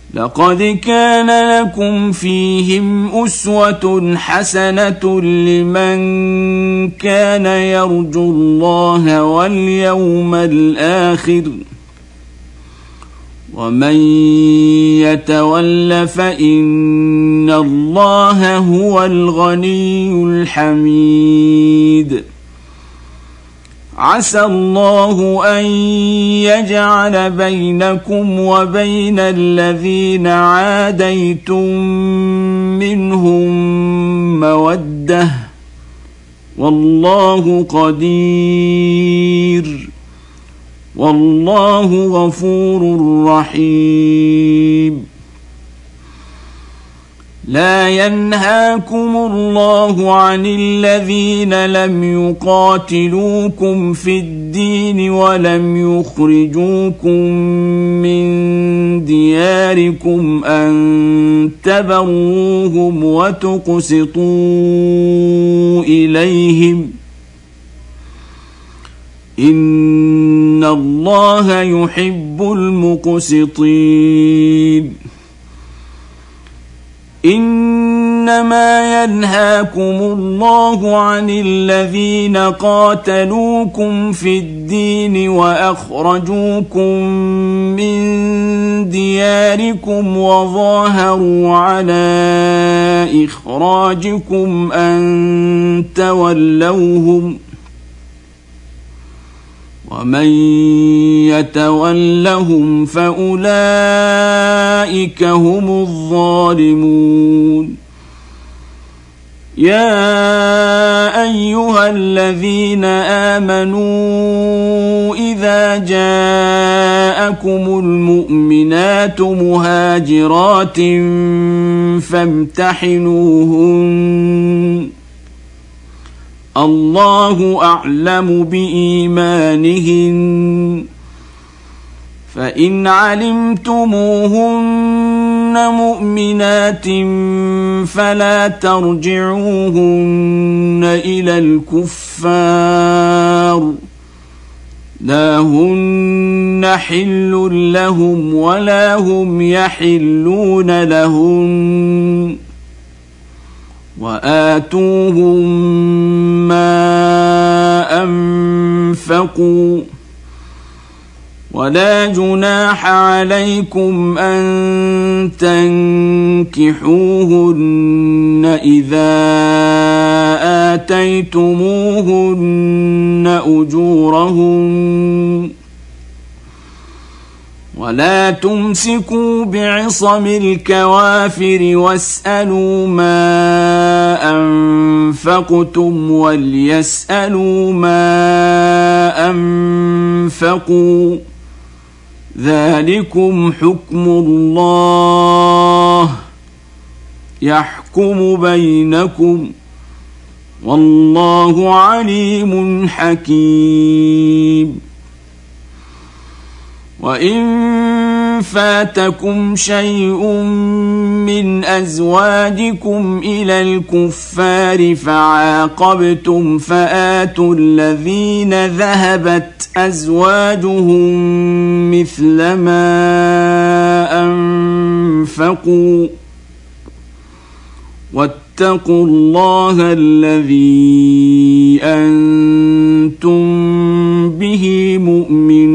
لقد كان لكم فيهم أسوة حسنة لمن كان يرجو الله واليوم الآخر ومن يتول فإن الله هو الغني الحميد عسى الله أن يجعل بينكم وبين الذين عاديتم منهم مودة والله قدير والله غفور رحيم لا ينهاكم الله عن الذين لم يقاتلوكم في الدين ولم يخرجوكم من دياركم أن تبروهم وتقسطوا إليهم إن الله يحب المقسطين إنما ينهاكم الله عن الذين قاتلوكم في الدين وأخرجوكم من دياركم وظاهروا على إخراجكم أن تولوهم ومن يتولهم فأولئك هم الظالمون يا أيها الذين آمنوا إذا جاءكم المؤمنات مهاجرات فامتحنوهن الله أعلم بإيمانهن فإن علمتموهن مؤمنات فلا ترجعوهن إلى الكفار لا هن حل لهم ولا هم يحلون لهن وآتوهم ما أنفقوا ولا جناح عليكم أن تنكحوهن إذا آتيتموهن أجورهن ولا تمسكوا بعصم الكوافر واسألوا ما أنفقتم وليسألوا ما أنفقوا ذلكم حكم الله يحكم بينكم والله عليم حكيم وإن فاتكم شيء من أزواجكم إلى الكفار فعاقبتم فآتوا الذين ذهبت أزواجهم مثل ما أنفقوا واتقوا الله الذي أنتم به مؤمنون